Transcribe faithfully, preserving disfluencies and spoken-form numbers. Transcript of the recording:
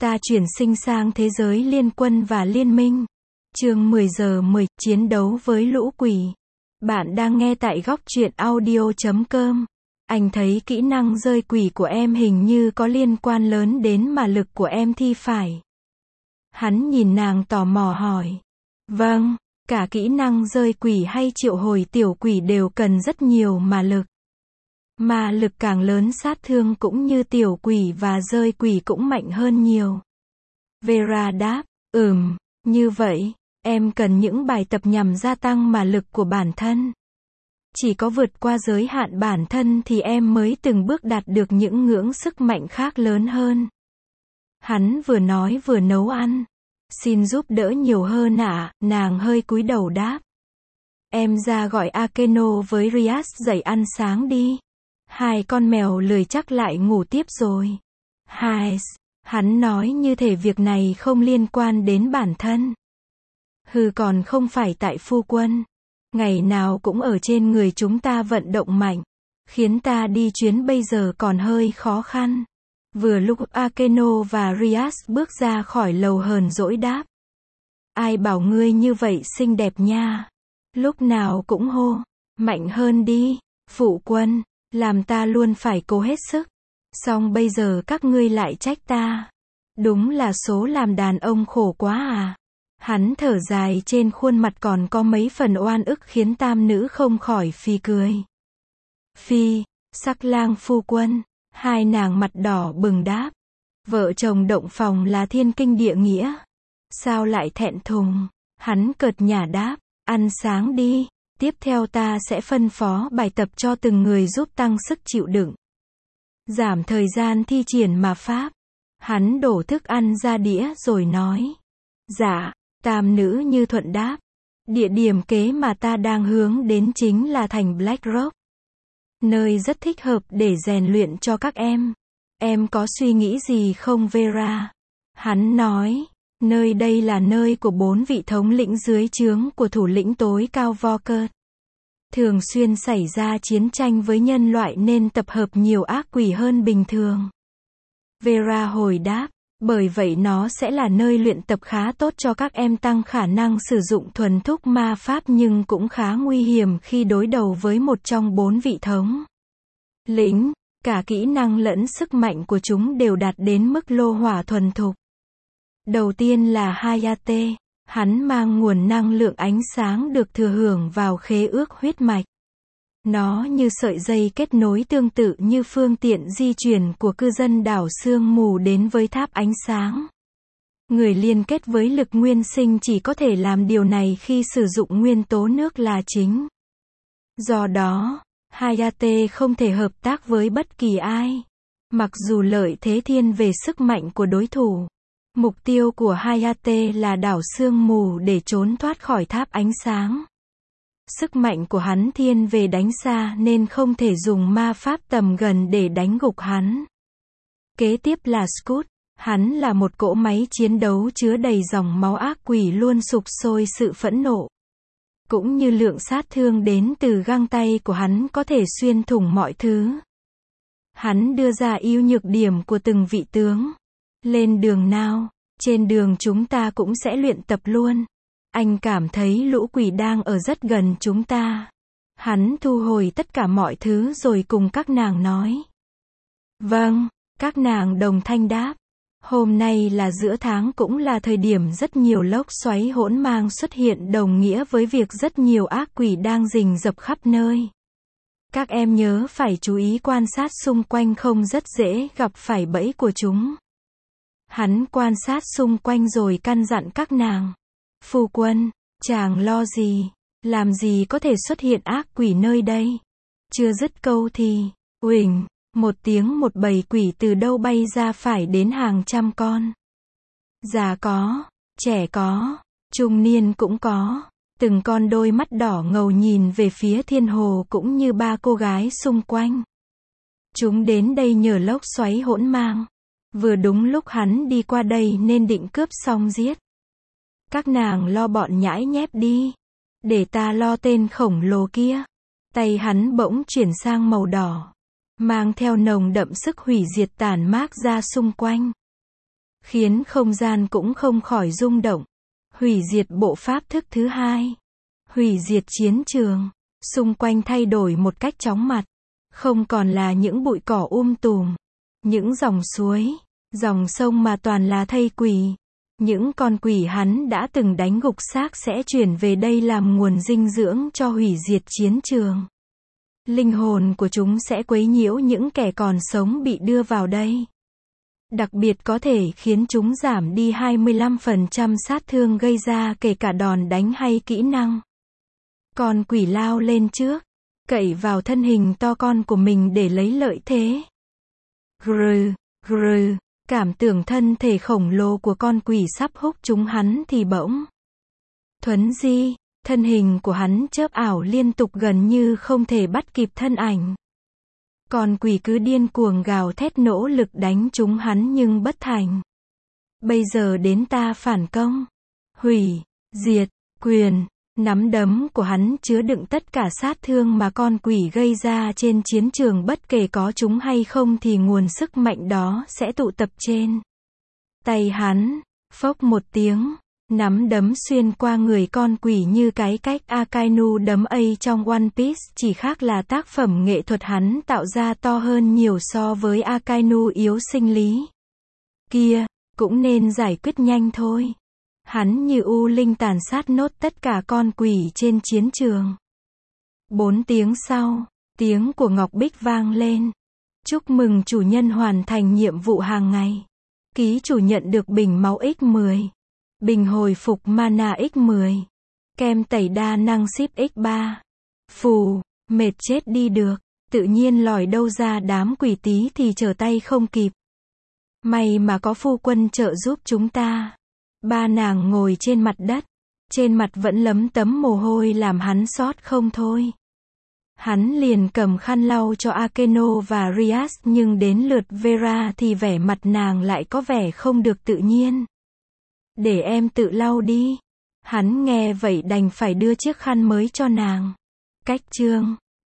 Ta chuyển sinh sang thế giới liên quân và liên minh. Chương mười giờ mười, chiến đấu với lũ quỷ. Bạn đang nghe tại góc truyện audio chấm com. Anh thấy kỹ năng rơi quỷ của em hình như có liên quan lớn đến mà lực của em thì phải. Hắn nhìn nàng tò mò hỏi. Vâng, cả kỹ năng rơi quỷ hay triệu hồi tiểu quỷ đều cần rất nhiều mà lực. Mà lực càng lớn sát thương cũng như tiểu quỷ và rơi quỷ cũng mạnh hơn nhiều. Vera đáp, ừm, như vậy, em cần những bài tập nhằm gia tăng mà lực của bản thân. Chỉ có vượt qua giới hạn bản thân thì em mới từng bước đạt được những ngưỡng sức mạnh khác lớn hơn. Hắn vừa nói vừa nấu ăn. Xin giúp đỡ nhiều hơn ạ, à, nàng hơi cúi đầu đáp. Em ra gọi Akeno với Rias dậy ăn sáng đi. Hai con mèo lười chắc lại ngủ tiếp rồi. Hai, hắn nói như thể việc này không liên quan đến bản thân. Hừ, còn không phải tại phu quân. Ngày nào cũng ở trên người chúng ta vận động mạnh. Khiến ta đi chuyến bây giờ còn hơi khó khăn. Vừa lúc Akeno và Rias bước ra khỏi lầu hờn dỗi đáp. Ai bảo ngươi như vậy xinh đẹp nha. Lúc nào cũng hô. Mạnh hơn đi, phụ quân. Làm ta luôn phải cố hết sức. Xong bây giờ các ngươi lại trách ta. Đúng là số làm đàn ông khổ quá à. Hắn thở dài, trên khuôn mặt còn có mấy phần oan ức khiến tam nữ không khỏi phì cười. Phi, sắc lang phu quân. Hai nàng mặt đỏ bừng đáp. Vợ chồng động phòng là thiên kinh địa nghĩa. Sao lại thẹn thùng? Hắn cợt nhả đáp. Ăn sáng đi. Tiếp theo ta sẽ phân phó bài tập cho từng người giúp tăng sức chịu đựng. Giảm thời gian thi triển mà pháp. Hắn đổ thức ăn ra đĩa rồi nói. Dạ, tam nữ như thuận đáp. Địa điểm kế mà ta đang hướng đến chính là thành Black Rock. Nơi rất thích hợp để rèn luyện cho các em. Em có suy nghĩ gì không Vera? Hắn nói. Nơi đây là nơi của bốn vị thống lĩnh dưới trướng của thủ lĩnh tối cao Volker. Thường xuyên xảy ra chiến tranh với nhân loại nên tập hợp nhiều ác quỷ hơn bình thường. Vera hồi đáp, bởi vậy nó sẽ là nơi luyện tập khá tốt cho các em, tăng khả năng sử dụng thuần thúc ma pháp nhưng cũng khá nguy hiểm khi đối đầu với một trong bốn vị thống lĩnh. Cả kỹ năng lẫn sức mạnh của chúng đều đạt đến mức lô hỏa thuần thục. Đầu tiên là Hayate. Hắn mang nguồn năng lượng ánh sáng được thừa hưởng vào khế ước huyết mạch. Nó như sợi dây kết nối tương tự như phương tiện di chuyển của cư dân đảo sương mù đến với tháp ánh sáng. Người liên kết với lực nguyên sinh chỉ có thể làm điều này khi sử dụng nguyên tố nước là chính. Do đó, Hayate không thể hợp tác với bất kỳ ai. Mặc dù lợi thế thiên về sức mạnh của đối thủ. Mục tiêu của Hayate là đảo sương mù để trốn thoát khỏi tháp ánh sáng. Sức mạnh của hắn thiên về đánh xa nên không thể dùng ma pháp tầm gần để đánh gục hắn. Kế tiếp là Scud. Hắn là một cỗ máy chiến đấu chứa đầy dòng máu ác quỷ luôn sục sôi sự phẫn nộ. Cũng như lượng sát thương đến từ găng tay của hắn có thể xuyên thủng mọi thứ. Hắn đưa ra ưu nhược điểm của từng vị tướng. Lên đường nào, trên đường chúng ta cũng sẽ luyện tập luôn. Anh cảm thấy lũ quỷ đang ở rất gần chúng ta. Hắn thu hồi tất cả mọi thứ rồi cùng các nàng nói. Vâng, các nàng đồng thanh đáp. Hôm nay là giữa tháng cũng là thời điểm rất nhiều lốc xoáy hỗn mang xuất hiện, đồng nghĩa với việc rất nhiều ác quỷ đang rình rập khắp nơi. Các em nhớ phải chú ý quan sát xung quanh, không rất dễ gặp phải bẫy của chúng. Hắn quan sát xung quanh rồi căn dặn các nàng. Phu quân, chàng lo gì? Làm gì có thể xuất hiện ác quỷ nơi đây? Chưa dứt câu thì, uỳnh, một tiếng một bầy quỷ từ đâu bay ra, phải đến hàng trăm con. Già có, trẻ có, trung niên cũng có. Từng con đôi mắt đỏ ngầu nhìn về phía thiên hồ cũng như ba cô gái xung quanh. Chúng đến đây nhờ lốc xoáy hỗn mang. Vừa đúng lúc hắn đi qua đây nên định cướp xong giết. Các nàng lo bọn nhãi nhép đi. Để ta lo tên khổng lồ kia. Tay hắn bỗng chuyển sang màu đỏ. Mang theo nồng đậm sức hủy diệt tàn mát ra xung quanh. khiến không gian cũng không khỏi rung động. Hủy diệt bộ pháp thức thứ hai. Hủy diệt chiến trường. Xung quanh thay đổi một cách chóng mặt. Không còn là những bụi cỏ um tùm, những dòng suối, dòng sông mà toàn là thây quỷ. Những con quỷ hắn đã từng đánh gục xác sẽ chuyển về đây làm nguồn dinh dưỡng cho hủy diệt chiến trường. Linh hồn của chúng sẽ quấy nhiễu những kẻ còn sống bị đưa vào đây. Đặc biệt có thể khiến chúng giảm đi hai mươi lăm phần trăm sát thương gây ra kể cả đòn đánh hay kỹ năng. Con quỷ lao lên trước, cậy vào thân hình to con của mình để lấy lợi thế. Grừ, grừ, cảm tưởng thân thể khổng lồ của con quỷ sắp húc chúng hắn thì bỗng. Thuấn di, thân hình của hắn chớp ảo liên tục gần như không thể bắt kịp thân ảnh. Con quỷ cứ điên cuồng gào thét nỗ lực đánh chúng hắn nhưng bất thành. Bây giờ đến ta phản công. Hủy, diệt, quyền. Nắm đấm của hắn chứa đựng tất cả sát thương mà con quỷ gây ra trên chiến trường, bất kể có chúng hay không thì nguồn sức mạnh đó sẽ tụ tập trên tay hắn. Phốc một tiếng, nắm đấm xuyên qua người con quỷ như cái cách Akainu đấm A trong One Piece, chỉ khác là tác phẩm nghệ thuật hắn tạo ra to hơn nhiều so với Akainu yếu sinh lý kia, cũng nên giải quyết nhanh thôi. Hắn như u linh tàn sát nốt tất cả con quỷ trên chiến trường. Bốn tiếng sau, tiếng của Ngọc Bích vang lên. Chúc mừng chủ nhân hoàn thành nhiệm vụ hàng ngày. Ký chủ nhận được bình máu nhân mười. Bình hồi phục mana nhân mười. Kem tẩy đa năng ship nhân ba. Phù, mệt chết đi được. Tự nhiên lòi đâu ra đám quỷ tí thì trở tay không kịp. May mà có phu quân trợ giúp chúng ta. Ba nàng ngồi trên mặt đất, trên mặt vẫn lấm tấm mồ hôi làm hắn xót không thôi. Hắn liền cầm khăn lau cho Akeno và Rias, nhưng đến lượt Vera thì vẻ mặt nàng lại có vẻ không được tự nhiên. Để em tự lau đi. Hắn nghe vậy đành phải đưa chiếc khăn mới cho nàng. Cách chương